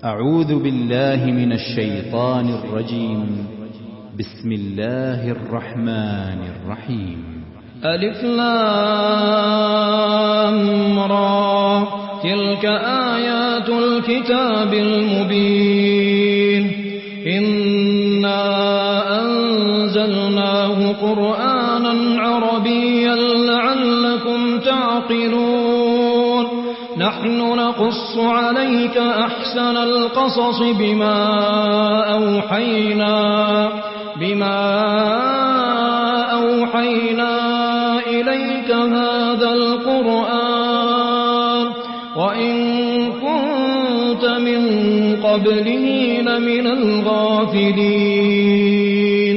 أعوذ بالله من الشيطان الرجيم. بسم الله الرحمن الرحيم. ألف لام را تلك آيات الكتاب المبين إنا أنزلناه قرآنا عربيا لعلكم تعقلون نحن نقص عليك أحسن القصص بما أوحينا إليك هذا القرآن وإن كنت من قبله لمن الغافلين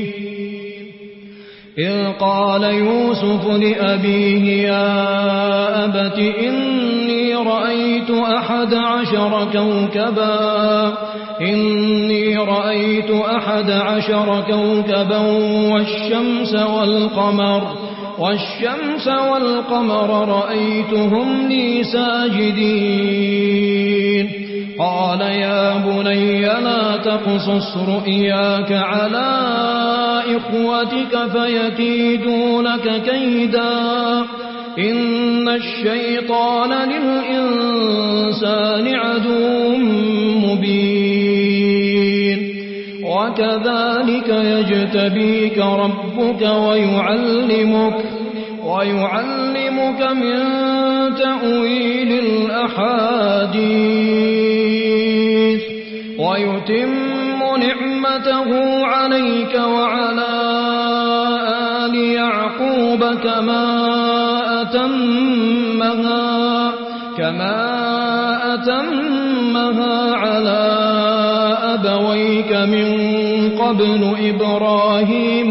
إذ قال يوسف لأبيه يا أبت إني رأيت 11 كوكبا والشمس والقمر رأيتهم لي ساجدين قال يا بني لا تقصص رؤياك على إخوتك فيكيدوا لك كيدا إن الشيطان للإنسان عدو مبين وكذلك يجتبيك ربك ويعلمك من تأويل الأحاديث ويتم نعمته عليك وعلى آل يعقوب كما أتمها على أبويك من قبل إبراهيم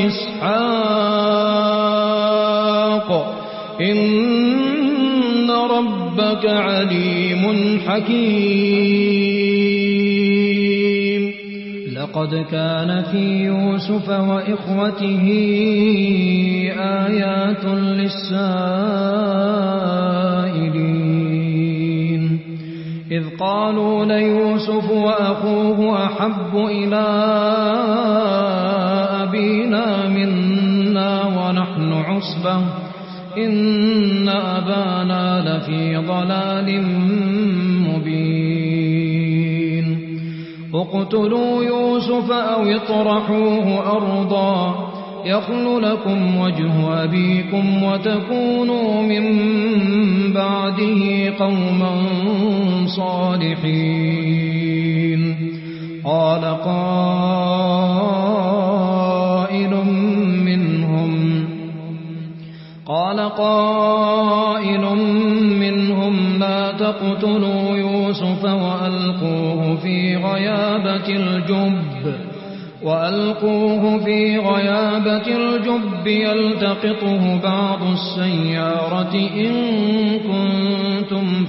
وإسحاق إن ربك عليم حكيم لقد كان في يوسف وإخوته آيات للسائلين إذ قالوا ليوسف وأخوه أحب إلى أبينا منا ونحن عصبة إن أبانا لفي ضلال مبين اقتلوا يوسف أو اطرحوه أرضا يخل لكم وجه أبيكم وتكونوا من بعده قوما صالحين قال قائل منهم لا تقتلوا يوسف وألقوه في غيابة الجب يلتقطه بعض السيارة إن كنتم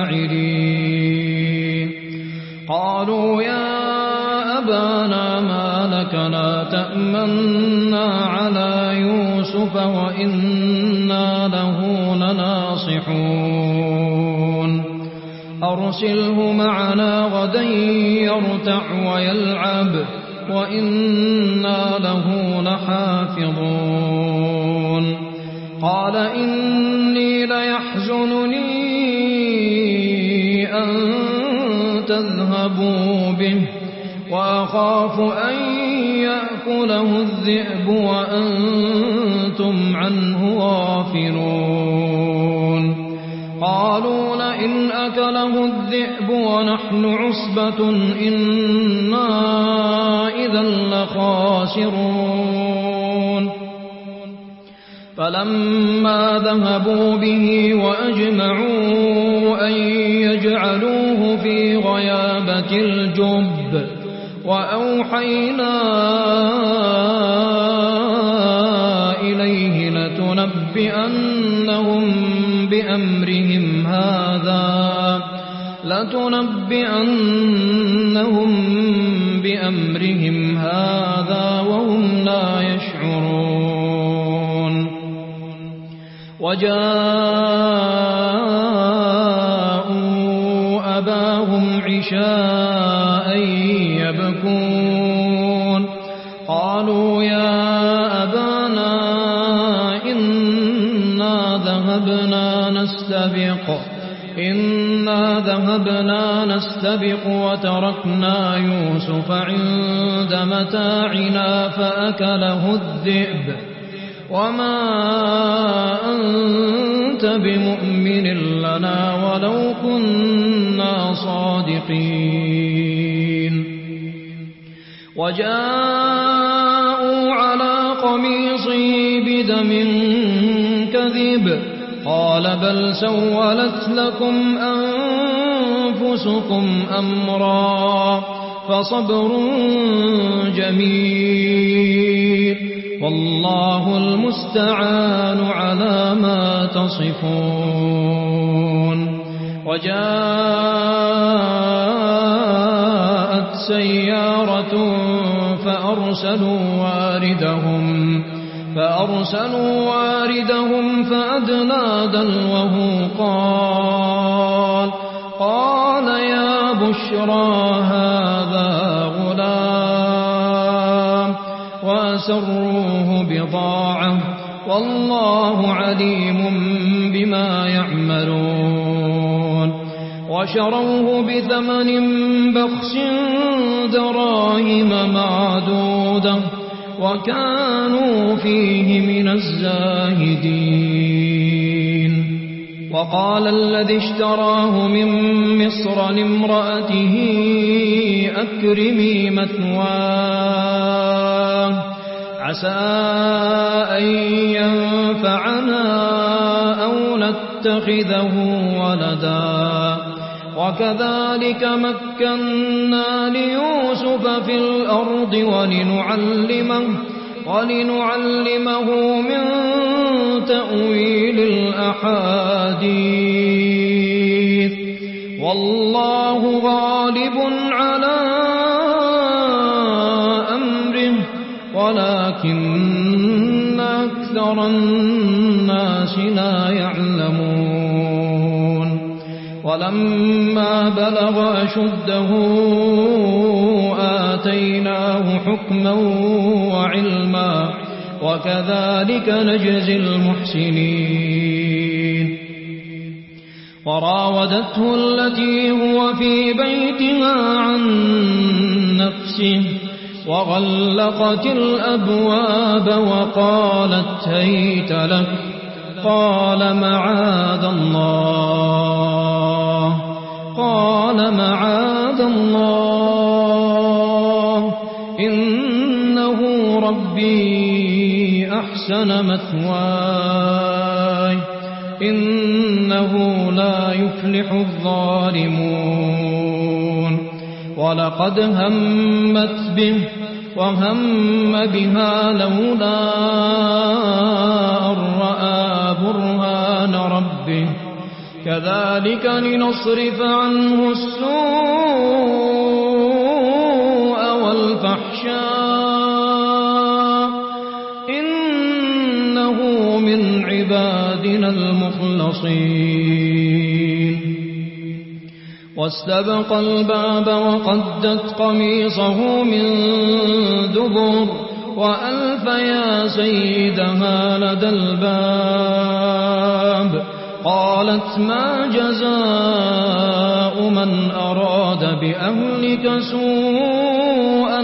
فاعلين قالوا يا أبانا ما لك لا تأمنا على يوسف وإنا له لناصحون أرسله معنا غدا يرتع ويلعب وإنا له لحافظون قال إني ليحزنني أن تذهبوا به وأخاف أن يأكله الذئب وأنتم عنه غافلون قالوا لئن أكله الذئب ونحن عصبة إنا إذا لخاسرون فلما ذهبوا به وأجمعوا أن يجعلوه في غيابة الجب وأوحينا إليه لتنبئنهم بأمرهم هذا وهم لا يشعرون وجاءوا أباهم عشاء يبكون قالوا يا أبانا إنا ذهبنا نستبق وتركنا يوسف عند متاعنا فأكله الذئب وما أنت بمؤمن لنا ولو كنا صادقين وجاءوا على قميصه بدم كذب قال بل سولت لكم أنفسكم أمرا فصبر جميل والله المستعان على ما تصفون وجاءت سيارة فأرسلوا واردهم فأدلى دلوه قال يا بشرى هذا غلام وأسروه بضاعة والله عليم بما يعملون وشروه بثمن بخس دراهم معدودة وكانوا فيه من الزاهدين وقال الذي اشتراه من مصر لامرأته أكرمي مثواه عسى أن ينفعنا أو نتخذه ولدا وكذلك مكنا ليوسف في الأرض ولنعلمه من تأويل الأحاديث والله غالب على أمره ولكن أكثر الناس لا يعلمون ولما بلغ أشده آتيناه حكما وعلما وكذلك نجزي المحسنين وراودته التي هو في بيتها عن نفسه وغلقت الأبواب وقالت هيت لك قال معاذ الله إنه ربي أحسن مثواي إنه لا يفلح الظالمون ولقد همت به وهم بها لولا أن رأى برهان ربه كذلك لنصرف عنه السوء والفحشاء إنه من عبادنا المخلصين واستبق الباب وقدت قميصه من دبر وألف يا سيدها لدى الباب قالت ما جزاء من أراد بأهلك سوءا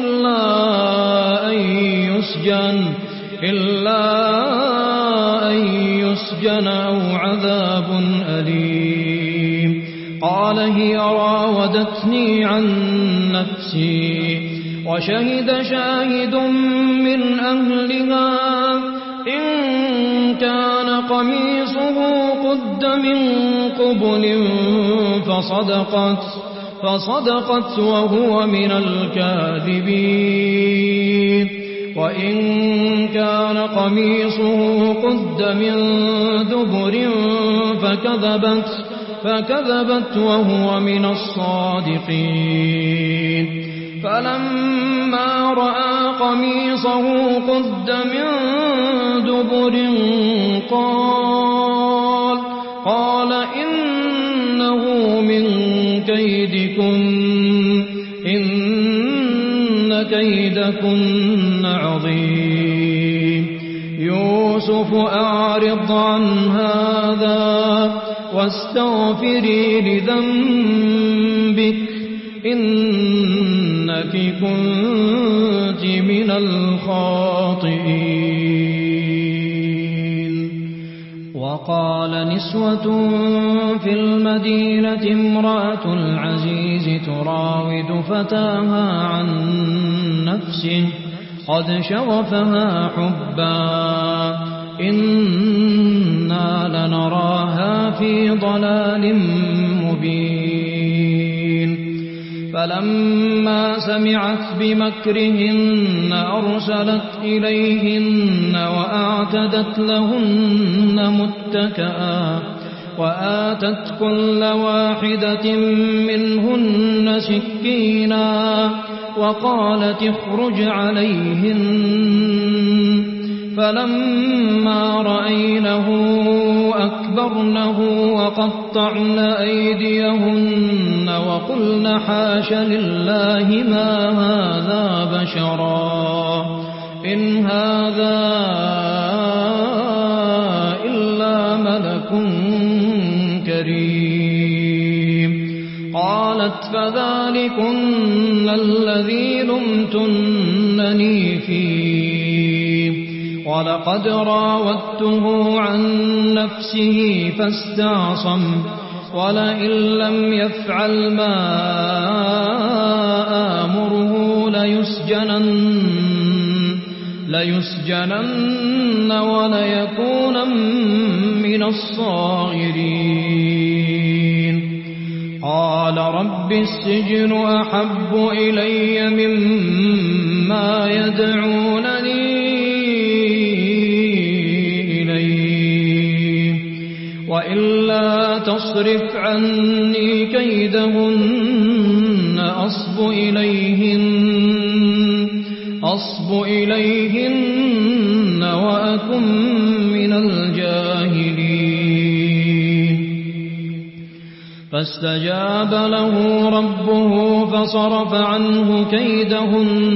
إلا أن يسجن أو عذاب أليم قال هي راودتني عن نفسي وشهد شاهد من أهلها إن كان قميصه قد من قبل فصدقت وهو من الكاذبين وإن كان قميصه قد من دبر فكذبت وهو من الصادقين فلما رأى قميصه قد من دبر قال إنه من كيدكن إن كيدكن عظيم يوسف أعرض عن هذا واستغفري لذنبك إنك كنت من الخاطئين. وقال نسوة في المدينة امرأة العزيز تراود فتاها عن نفسه قد شغفها حبا إنا لنراها في ضلال مبين. فلما سمعت بمكرهن أرسلت إليهن وأعتدت لهن متكئا وآتت كل واحدة منهن سكينا وقالت اخرج عليهن. فلما رأينه أكبرنه وقطعن أيديهن وقلن حاش لله ما هذا بشرا إن هذا إلا ملك كريم. قالت فذلكن الذي لمتنني فيه ولقد راودته عن نفسه فاستعصم ولئن لم يفعل ما آمره ليسجنن وليكون من الصاغرين. قال رب السجن أحب إلي مما يدعونني إليه وإلا تصرف عني كيدهن أصب إليهن وأكن من الجاهلين. فاستجاب له ربه فصرف عنه كيدهن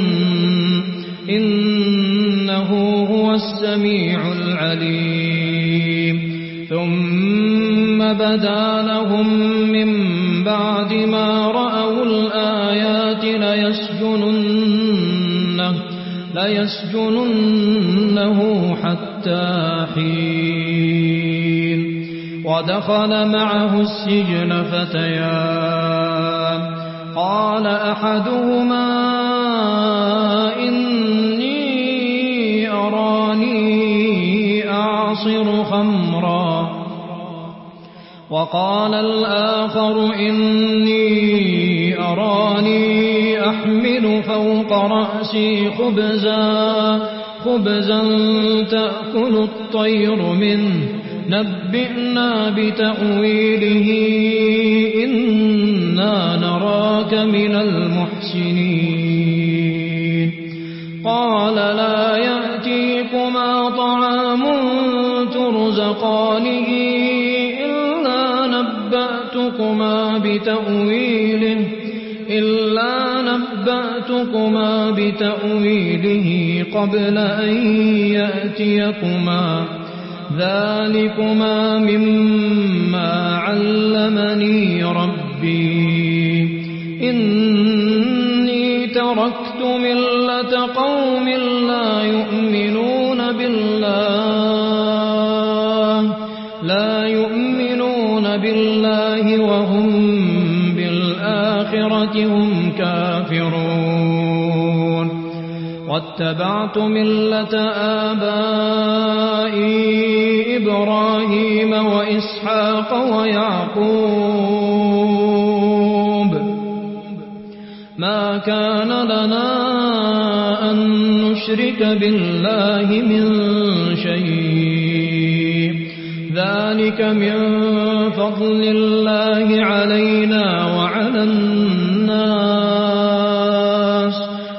إنه هو السميع العليم. ثم بدا لهم من بعد ما رأوا الآيات ليسجننه حتى حين. ودخل معه السجن فتيان قال أحدهما إني أراني أعصر خمرا وقال الآخر إني أراني أحمل فوق رأسي خبزا تأكل الطير منه نبئنا بتأويله إنا نراك من المحسنين. قال لا يأتيكما طعام ترزقانه إلا نبأتكما بتأويله قبل أن يأتيكما ذلكما مما علمني ربي إني تركت ملة قوم لا يؤمنون بالله وهم بالآخرة هم كافرون. واتبعت ملة آبائي إبراهيم وإسحاق ويعقوب ما كان لنا أن نشرك بالله من شيء ذلك من فضل الله علينا وعلى الناس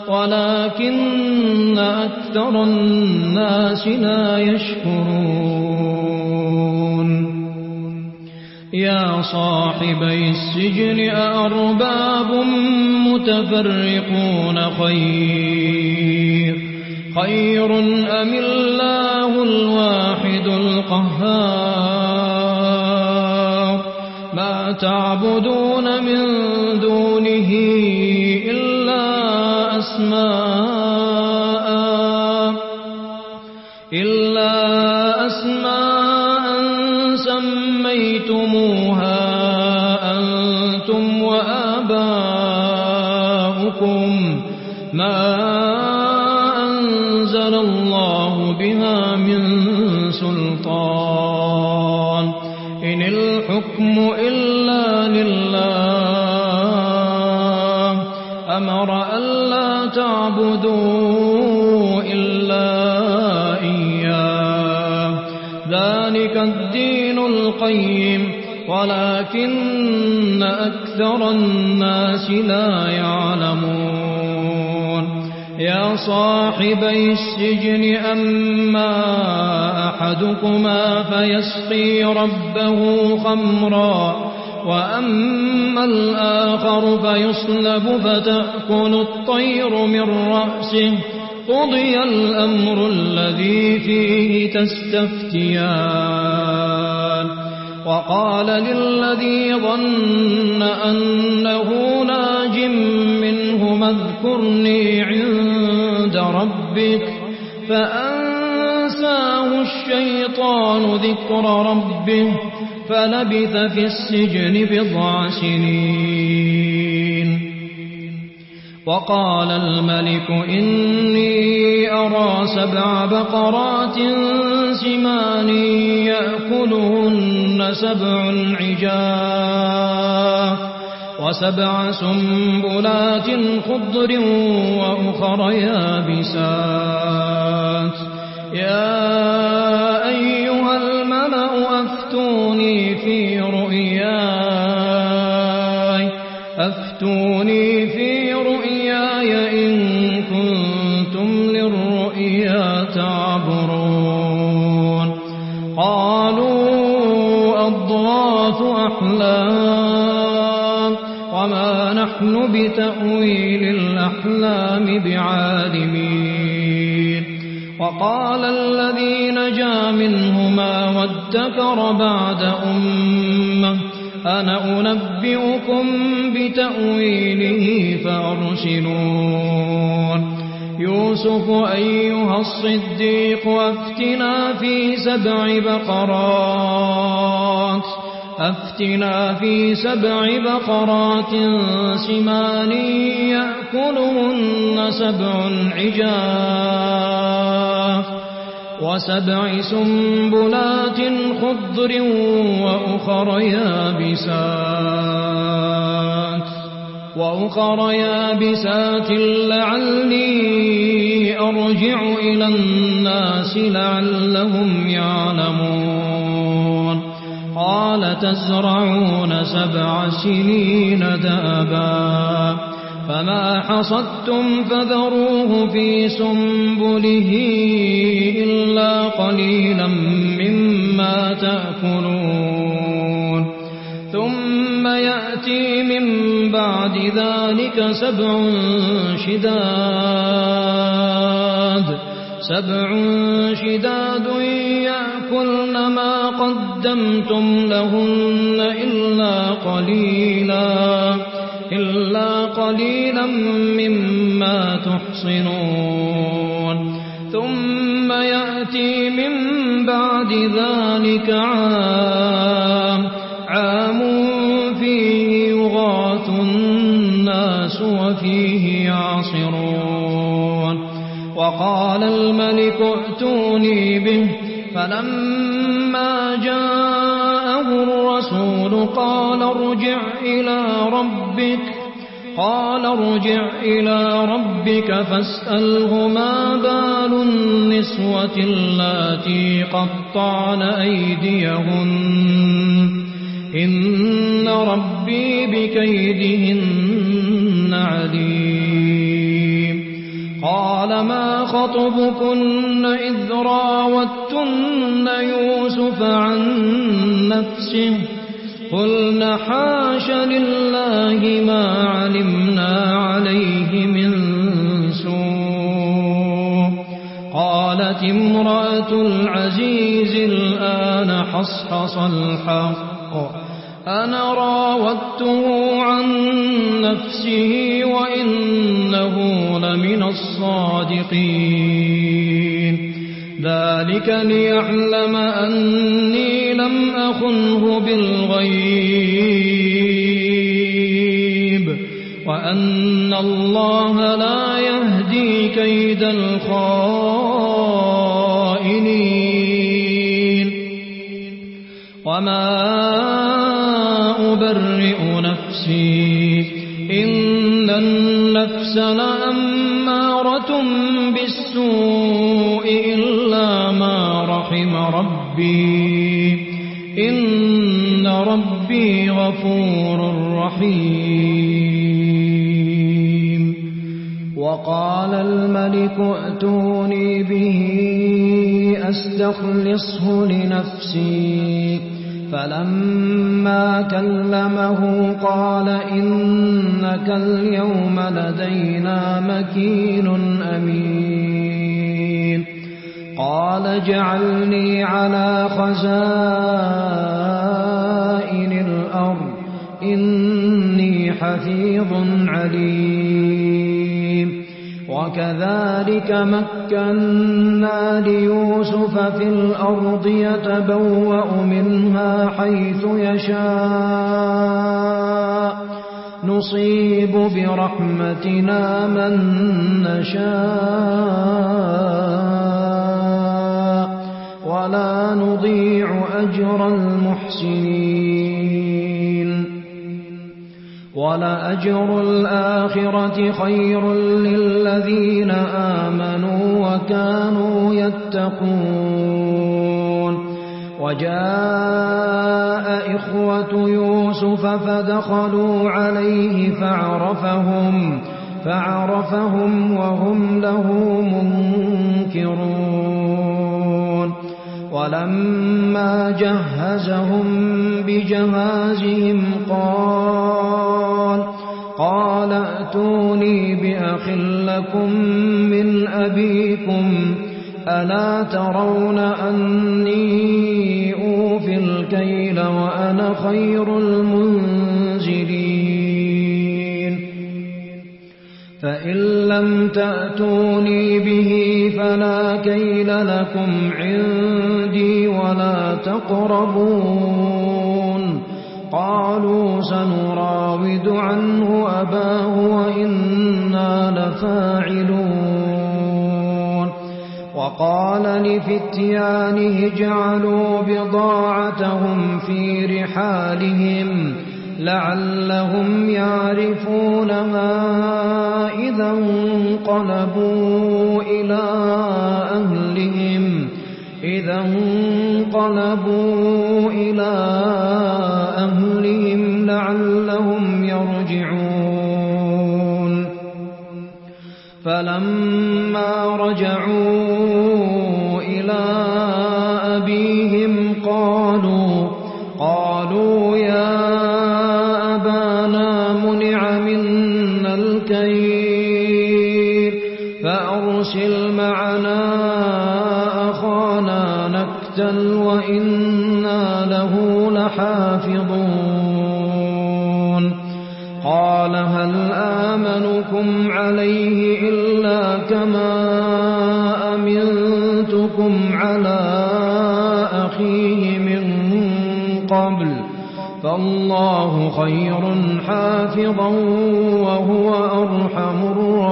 ولكن أكثر الناس لا يشكرون. يا صاحبي السجن أأرباب متفرقون خير أم الله الواحد القهار ما تعبدون من دونه إلا أسماء سميتموها أنتم وآباؤكم ما أنزل الله بها من سلطان إن الحكم إلا لله أمر ألا تعبدوا إلا إياه ذلك الدين القيم ولكن أكثر الناس لا يعلمون يا صاحبي السجن أما أحدكما فيسقي ربه خمرا وأما الآخر فيصلب فتأكل الطير من رأسه قضي الأمر الذي فيه تستفتيان وقال للذي ظن أنه ناج منهما اذكرني عند ربك فأنساه الشيطان ذكر ربه فلبث في السجن 9 سنين وقال الملك إني أرى 7 بقرات سمان يأكلهن 7 عجاف و7 سنبلات خضر وأخر يابسات يا أيها الملأ أفتوني في رؤياي إن كنتم للرؤيا تعبرون قالوا أضغاث أحلام وما نحن بتأويل الأحلام بعالمين وقال الذي نجا منهما وادكر بعد أمة أنا أنبئكم بتأويله فأرسلون يوسف أيها الصديق أفتنا في 7 بقرات سمان يأكلهن 7 عجاف و7 سنبلات خضر وأخر يابسات لعلي أرجع إلى الناس لعلهم يعلمون قال تزرعون 7 سنين دابا فما حصدتم فذروه في سنبله إلا قليلا مما تأكلون ثم يأتي من بعد ذلك 7 شداد يأكلن ما قدمتم لهن إلا قليلا مما تحصنون ثم يأتي من بعد ذلك عام فيه يغاث الناس وفيه يعصرون وقال الملك ائتوني به فلما جاءه الرسول قال ارجع إلى ربك فاسأله ما بال النسوة اللاتي قطعن أيديهن إن ربي بكيدهن عليم قال ما خطبكن إذ راوتن يوسف عن نفسه قلنا حاش لله ما علمنا عليه من سوء. قالت امرأة العزيز الآن حصحص الحق أنا راودته عن نفسه وإنه لمن الصادقين. ذلك ليعلم أني لم أخنه بالغيب وأن الله لا يهدي كيد الخائنين. وما أبرئ نفسي إن النفس لأمارة بالسوء إلا ما رحم ربي إن ربي غفور رحيم. وقال الملك ائتوني به أستخلصه لنفسي. فلما كلمه قال إنك اليوم لدينا مكين أمين. قال اجعلني على خزائن الأرض إني حفيظ عليم. وكذلك مكنا ليوسف في الأرض يتبوأ منها حيث يشاء نصيب برحمتنا من نشاء ولا نضيع أجر المحسنين. ولأجر الآخرة خير للذين آمنوا وكانوا يتقون. وجاء إخوة يوسف فدخلوا عليه فعرفهم وهم له منكرون. ولما جهزهم بجهازهم قال ائتوني بأخ لكم من أبيكم ألا ترون أني أوفي الكيل وأنا خير المنزلين. فإن لم تأتوني به فلا كيل لكم عندي ولا تقربون. قالوا سنراود عنه أباه وإنا لفاعلون. وقال لفتيانه اجعلوا بضاعتهم في رحالهم لعلهم يعرفونها إذا انقلبوا إلى أهلهم لعلهم يرجعون. فلما رجعوا إلى أبيهم قالوا يا أبانا منع منا الكيل فأرسل معنا أخانا نكتل وإنا له لحافظون. قال هل آمنكم عليه إلا كما أمنتكم على أخيه من قبل فالله خير حافظا وهو أرحم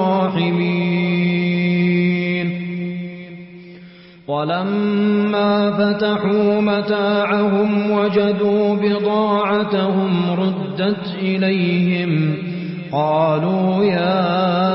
الراحمين. ولما فتحوا متاعهم وجدوا بضاعتهم ردت إليهم قالوا يا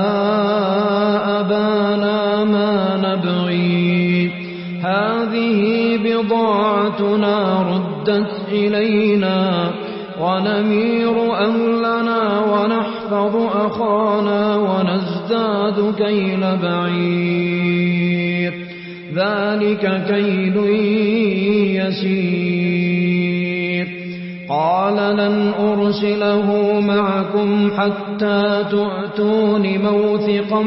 أبانا ما نبغي هذه بضاعتنا ردت إلينا ونمير أهلنا ونحفظ أخانا ونزداد كيل بعير ذلك كيل يسير. قال لن أرسله معكم حتى تؤتون موثقا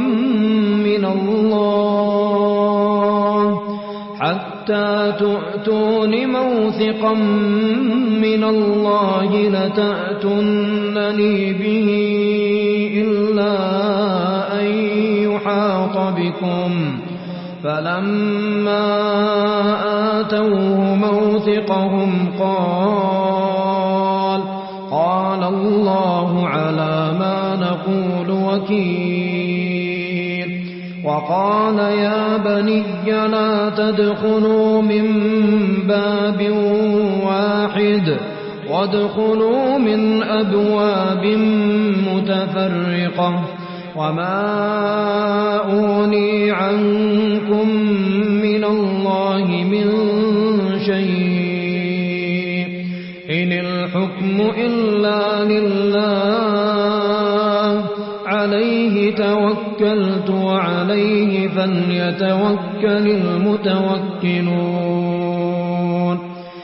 من الله لتأتونني به إلا أن يحاط بكم. فلما آتوه موثقهم قال الله على ما نقول وكيل. وقال يا بني لا تدخلوا من باب واحد وادخلوا من أبواب متفرقة وما أغني عنكم من الله من شيء إن الحكم إلا لله عليه توكلت وعليه فليتوكل المتوكلون.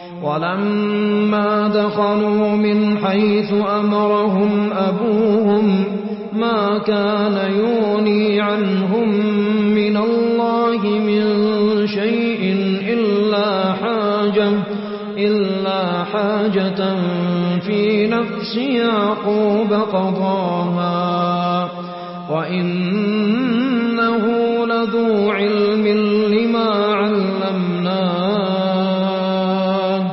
ولما دخلوا من حيث أمرهم أبوهم ما كان يغني عنهم من الله من شيء إلا حاجة في نفس يعقوب قضاها وإنه لذو علم لما علمناه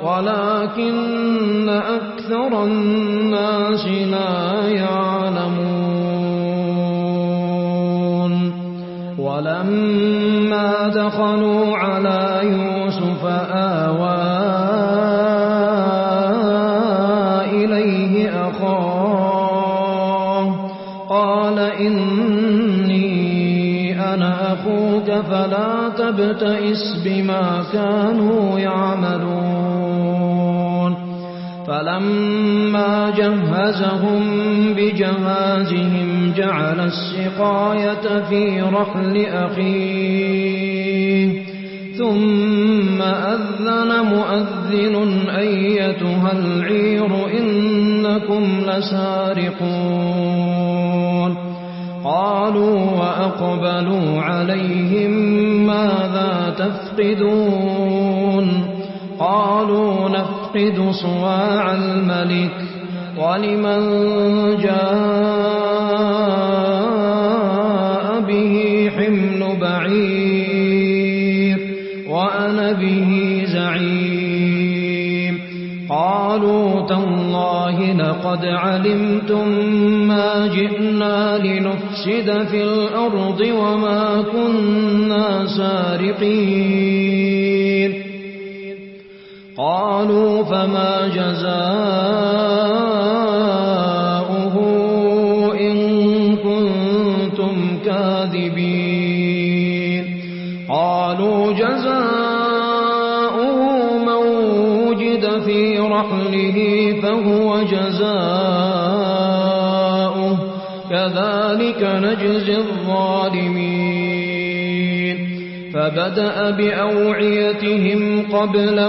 ولكن أكثر الناس لا يعلمون. ولما دخلوا على يوسف آوى إليه أخاه قال إني أنا أخوك فلا تبتئس بما كانوا يعملون. فلما جهزهم بجهازهم جعل السقاية في رحل أخيه ثم أذن مؤذن أيتها العير إنكم لسارقون. قالوا وأقبلوا عليهم ماذا تفقدون؟ قالوا نفقد صواع الملك ولمن جاء به حمل بعير وأنا به زعيم. قالوا تالله لقد علمتم ما جئنا لنفسد في الأرض وما كنا سارقين. قالوا فما جزاؤه إن كنتم كاذبين؟ قالوا جزاؤه من وجد في رحله فهو جزاؤه كذلك نجزي الظالمين. فبدأ بأوعيتهم قبل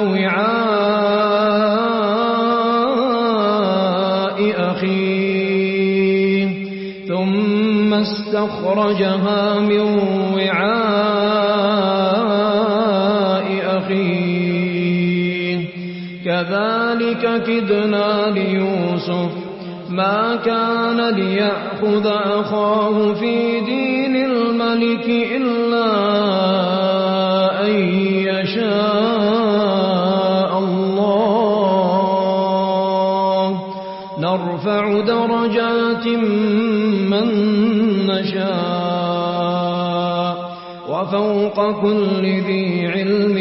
وعاء أخيه ثم استخرجها من وعاء أخيه كذلك كدنا ليوسف ما كان ليأخذ أخاه في دين الملك إلا أن يشاء الله نرفع درجات من نشاء وفوق كل ذي علم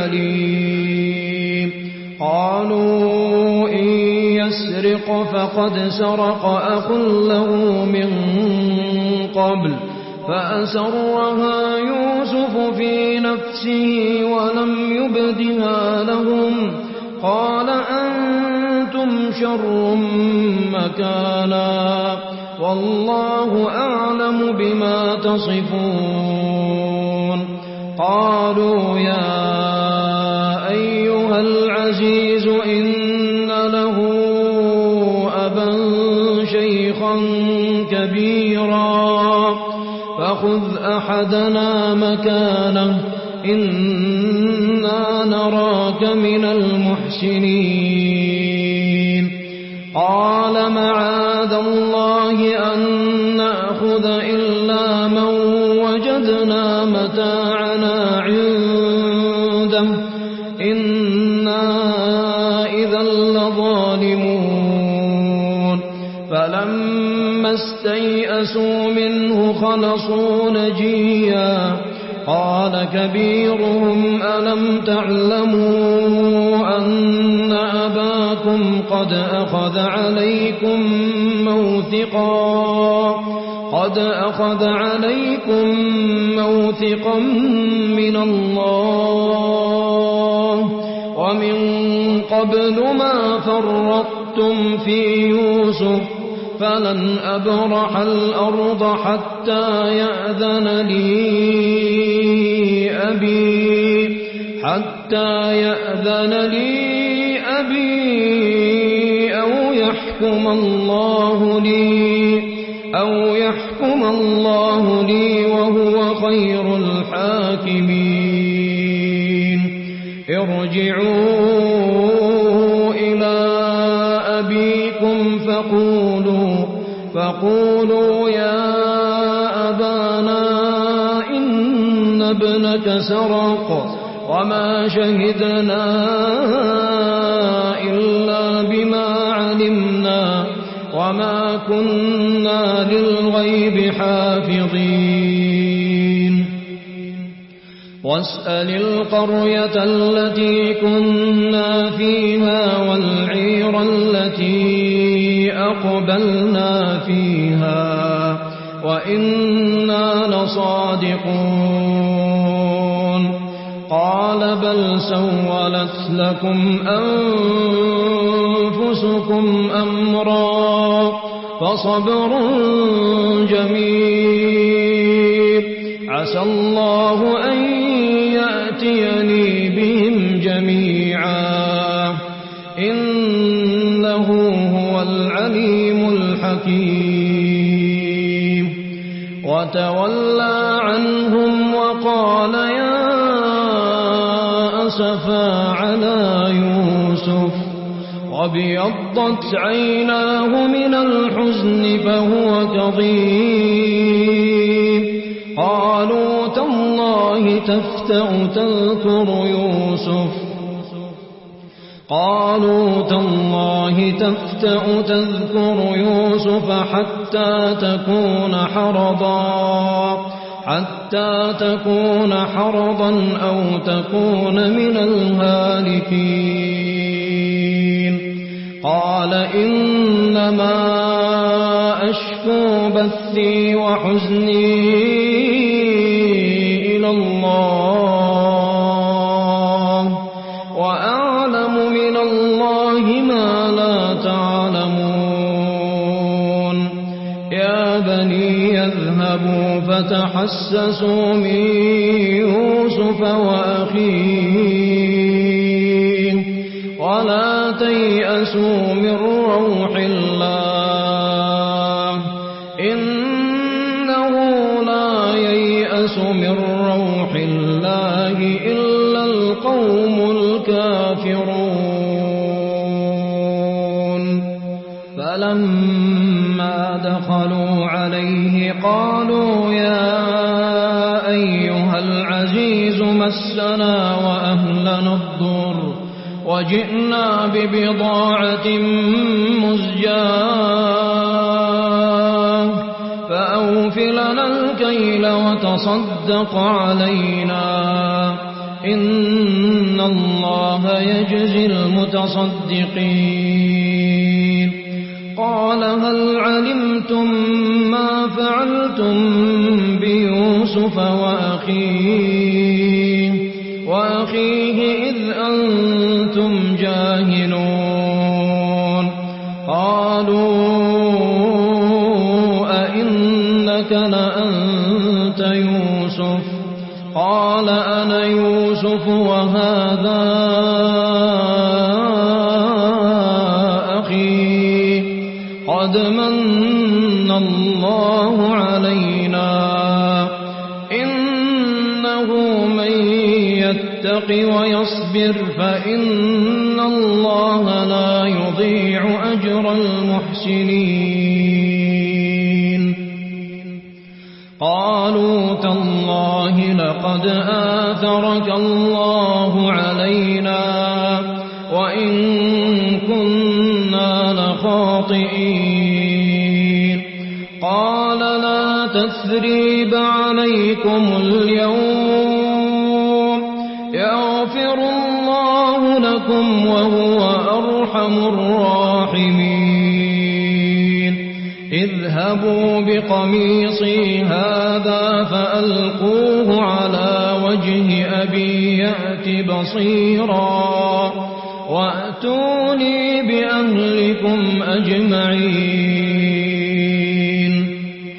عليم. قالوا إن يسرق فقد سرق أخ له من قبل فأسرها يوسف في نفسه ولم يبدها لهم قال أنتم شر مكانا والله أعلم بما تصفون. قالوا يا أيها العزيز إن له موثقا فخذ أحدنا مكانه إنا نراك من المحسنين قال معاذ الله أن نأخذ إلا من وجدنا متاعنا عنده إنا إذا لظالمون فلما استيئسوا منه خلصوا نجيا قال كبيرهم ألم تعلموا أن أباكم قد أخذ عليكم موثقا من الله ومن قبل ما فرطتم في يوسف فلن أبرح الأرض حتى يأذن لي أبي أو يحكم الله لي وهو خير الحاكمين ارجعوا إلى أبيكم فقولوا يا أبانا إن ابنك سرق وما شهدنا إلا بما علمنا وما كنا للغيب حافظين واسأل القرية التي كنا فيها والعير التي أقبلنا فيها وإنا لصادقون قال بل سولت لكم أنفسكم أمرا فصبر جميل عسى الله أن يأتيني بهم جميعا إنه هو العليم الحكيم وتولى عنهم وقال يا أسفا على يوسف وابيضت عيناه من الحزن فهو كظيم قالوا تالله تفتأ تذكر يوسف حتى تكون حرضا أو تكون من الهالكين قال إنما أشكو بثي وحزني إلى الله وأعلم من الله ما لا تعلمون يا بني يذهبوا فتحسسوا من يوسف وأخيه ولا تيأسوا من روح الله إنه لا ييأس من روح الله إلا القوم الكافرون فلما دخلوا عليه قالوا يا أيها العزيز مسنا وأهلنا الضر وجئنا ببضاعة مزجاة فأوف لنا الكيل وتصدق علينا إن الله يجزي المتصدقين قال هل علمتم ما فعلتم بيوسف وأخيه إذ أنتم جاهلون قالوا أئنك لأنت يوسف قال أنا يوسف وهذا أخي قد من الله علينا علينا إنه من يتق ويصبر فإن الله لا يضيع أجر المحسنين قالوا تالله لقد آثرك الله علينا وإن كنا لخاطئين قال لا تثريب عليكم اليوم يغفر الله لكم وهو أرحم الراحمين اذهبوا بقميصي هذا فألقوه على وجه أبي يأت بصيرا وأتوني بأهلكم أجمعين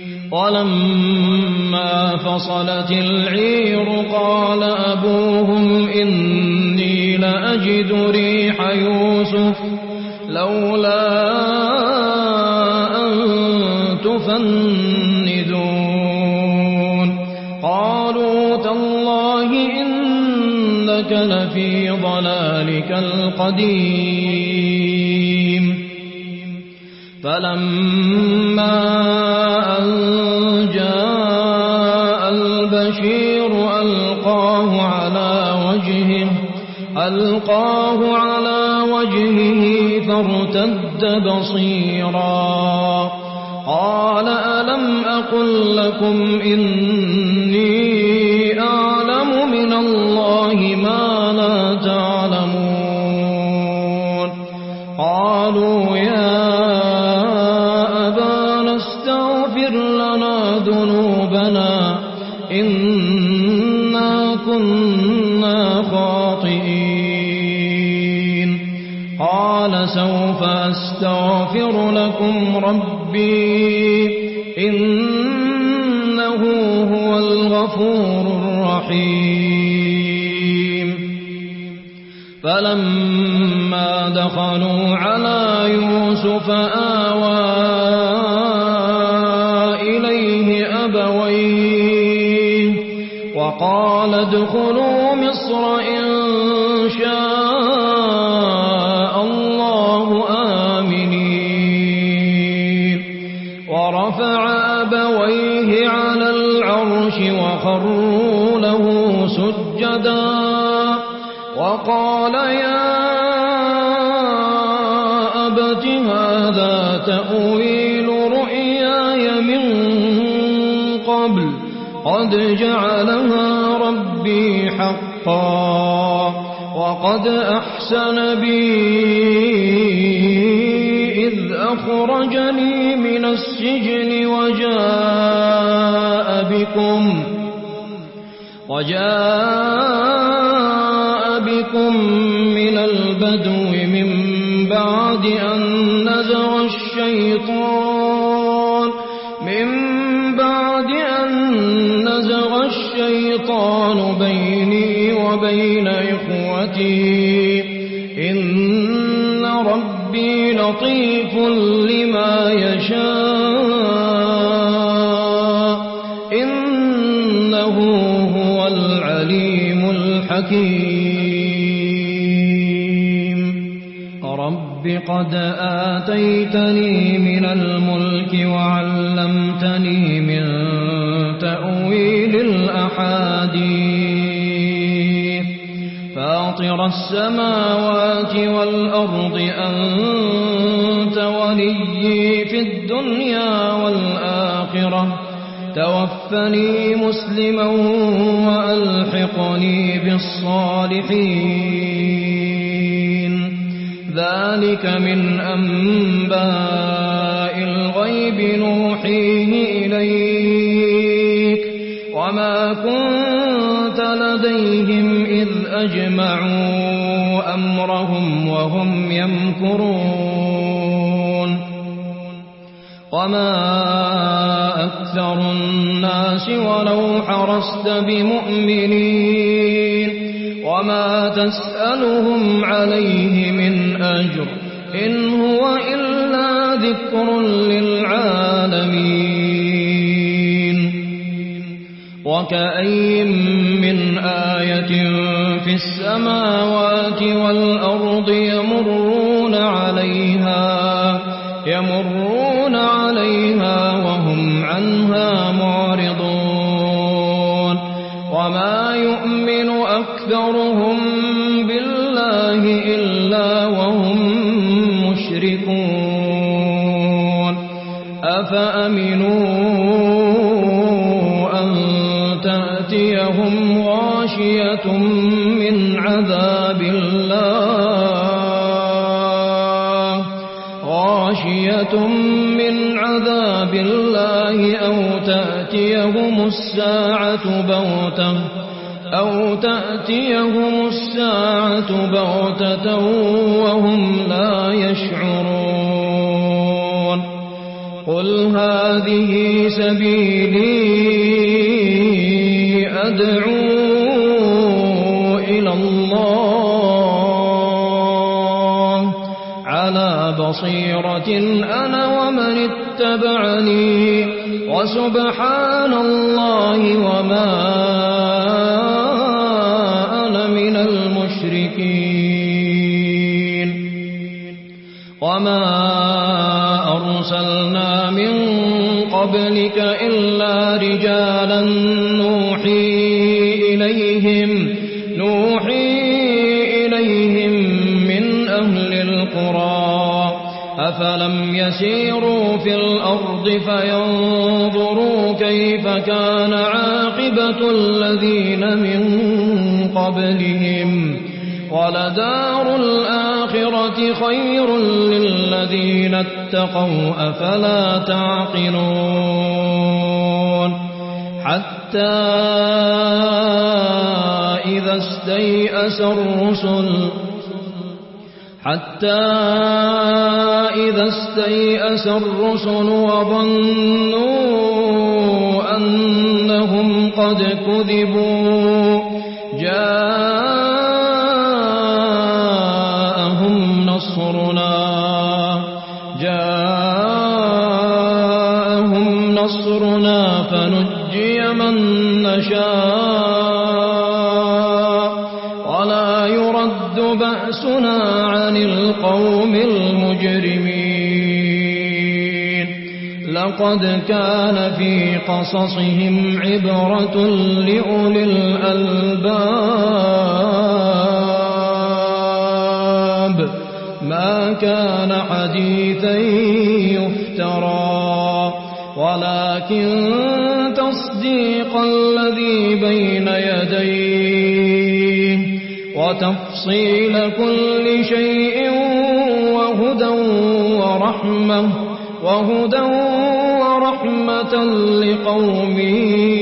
ولما فصلت العير قال أبوهم إني لأجد ريح يوسف لولا أن تفندون قالوا تالله إنك لفي ضلالك القديم فلما أن جاء البشير ألقاه على وجهه فارتد بصيرا قال ألم أقل لكم إني أعلم من الله ما لا تعلمون قالوا يا أبانا استغفر لنا ذنوبنا إنا كنا خاطئين قال سوف أستغفر لكم ربي إنه هو الغفور الرحيم فلما دخلوا على يوسف آوى إليه أبويه وقال ادخلوا مصر إن شاء الله آمنين ورفع أبويه على العرش وخروا له سجدا وقال يا أبت هذا تأويل رؤياي من قبل قد جعلها ربي حقا وقد أحسن بي إذ أخرجني من السجن وجاء بكم من البدو من بعد أن نزغ الشيطان بيني وبين إخوتي إن ربي لطيف لما يشاء إنه هو العليم الحكيم رب قد آتيتني من الملك وعلمتني من تأويل الأحاديث فاطر السماوات والأرض أنت وليي في الدنيا والآخرة توفني مسلما وألحقني بالصالحين ذلك من أنباء الغيب نوحيه إليك وما كنت لديهم إذ أجمعوا أمرهم وهم يمكرون وما أكثر الناس ولو حرصت بمؤمنين وما تسألهم عليه من أجر إن هو إلا ذكر للعالمين وكأين من آية في السماوات والأرض يمرون عليها وهم عنها معرضون وما يؤمن أكثرهم بالله إلا وهم مشركون أفأمنوا أن تأتيهم غاشية من عذاب الله أو تأتيهم الساعة بغتة وهم لا يشعرون قل هذه سبيلي أدعو إلى الله على بصيرة أنا ومن اتبعني وسبحان الله وما أنا من المشركين وما أرسلنا من قبلك إلا رجالا نوحي إليهم من أهل القرى أفلم يسيروا في الأرض فينظروا كيف كان عاقبة الذين من قبلهم ولدار الآخرة خير للذين اتقوا أفلا تعقلون حتى إذا استيأس الرسل وظنوا أنهم قد كذبوا جاءهم نصرنا فنجي من نشاء ولا يرد بأسنا عن القوم المجرمين لقد كان في قصصهم عبرة لأولي الألباب ما كان حديثا يفترى ولكن تصديق الذي بين يديه وتفصيل كل شيء وهدى ورحمة لقوم